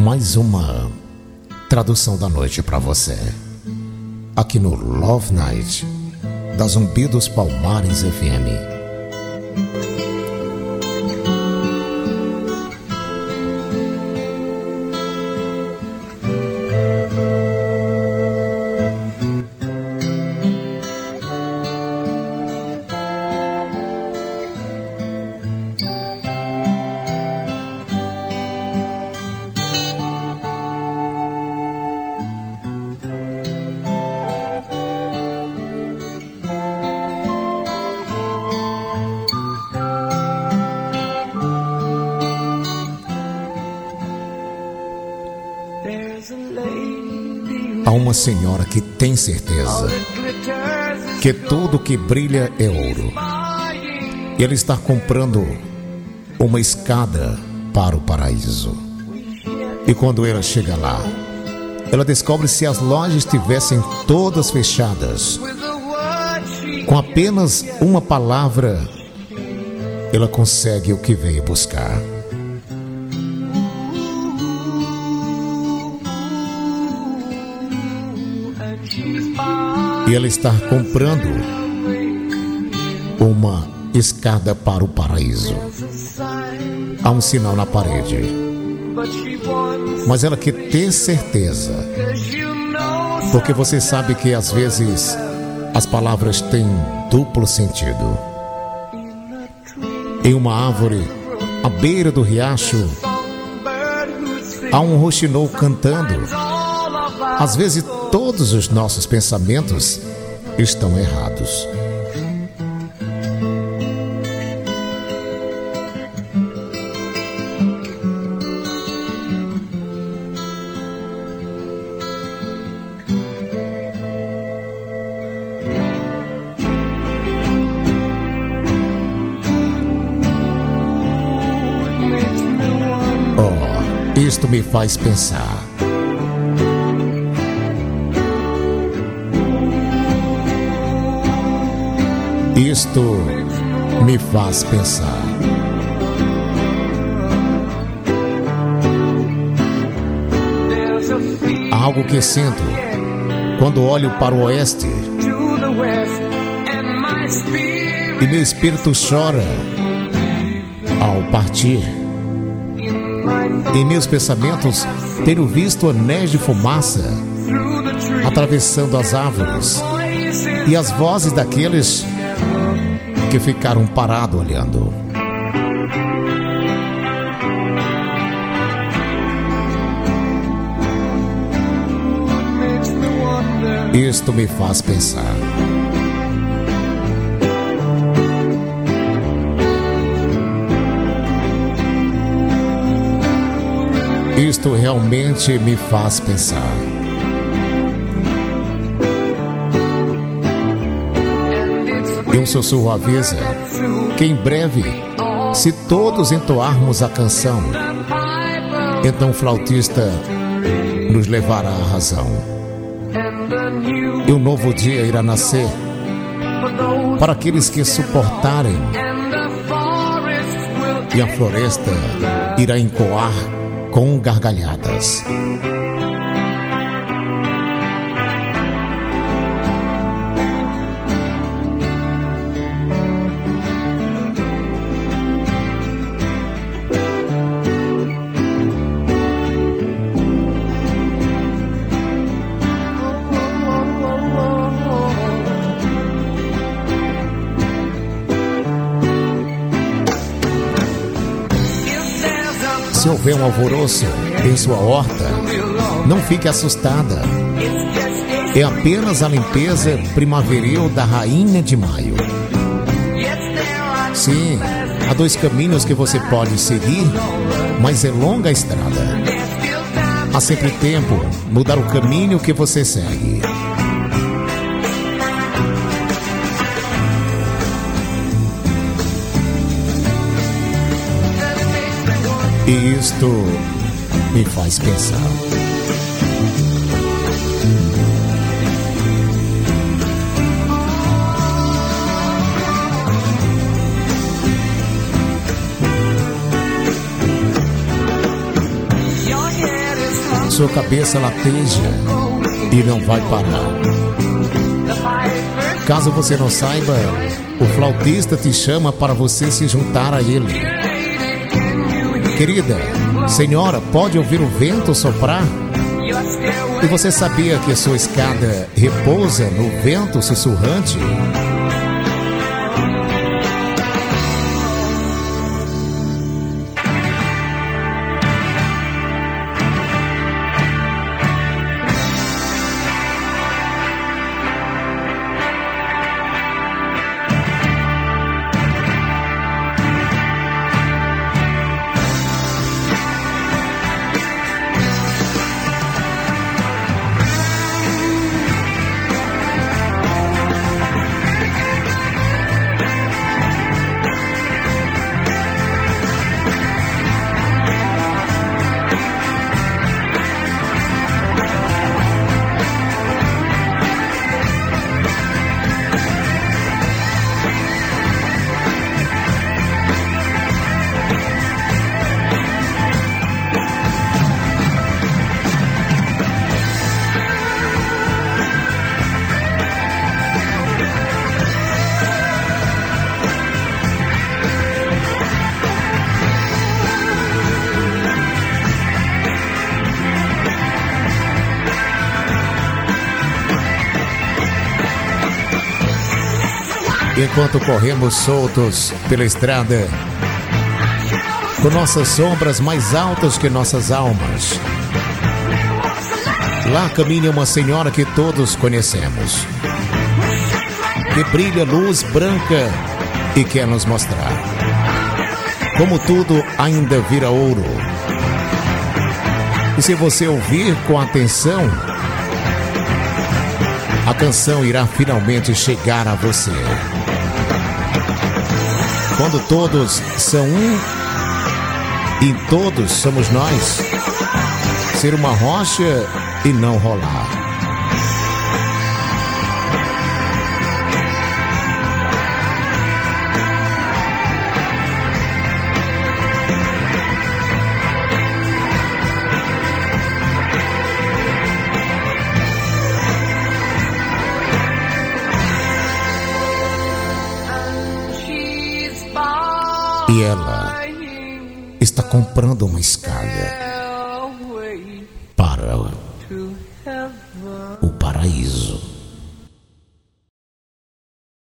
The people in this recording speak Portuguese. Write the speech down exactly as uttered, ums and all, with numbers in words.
mais uma tradução da noite para você, aqui no Love Night da Zumbi dos Palmares F M. Há uma senhora que tem certeza que tudo que brilha é ouro. E ela está comprando uma escada para o paraíso. E quando ela chega lá, ela descobre se as lojas estivessem todas fechadas. Com apenas uma palavra, ela consegue o que veio buscar. E ela está comprando uma escada para o paraíso. Há um sinal na parede, mas ela quer ter certeza, porque você sabe que às vezes as palavras têm duplo sentido. Em uma árvore à beira do riacho há um roxinol cantando. Às vezes todos os nossos pensamentos estão errados. Oh, isto me faz pensar. Isto me faz pensar. Algo que sinto quando olho para o oeste e meu espírito chora ao partir. Em meus pensamentos tenho visto anéis de fumaça atravessando as árvores e as vozes daqueles que ficaram parados olhando. Isto me faz pensar. Isto realmente me faz pensar. E um sussurro avisa que em breve, se todos entoarmos a canção, então o flautista nos levará à razão. E um novo dia irá nascer para aqueles que suportarem, e a floresta irá encoar com gargalhadas. Se houver um alvoroço em sua horta, não fique assustada. É apenas a limpeza primaveril da rainha de maio. Sim, há dois caminhos que você pode seguir, mas é longa a estrada. Há sempre tempo mudar o caminho que você segue. E isto me faz pensar. Your head sua cabeça lateja e não vai parar. Caso você não saiba, o flautista te chama para você se juntar a ele. Querida, senhora, pode ouvir o vento soprar? E você sabia que a sua escada repousa no vento sussurrante? Enquanto corremos soltos pela estrada, com nossas sombras mais altas que nossas almas, lá caminha uma senhora que todos conhecemos, que brilha luz branca e quer nos mostrar como tudo ainda vira ouro. E se você ouvir com atenção, a canção irá finalmente chegar a você. Quando todos são um e todos somos nós, ser uma rocha e não rolar. E ela está comprando uma escada.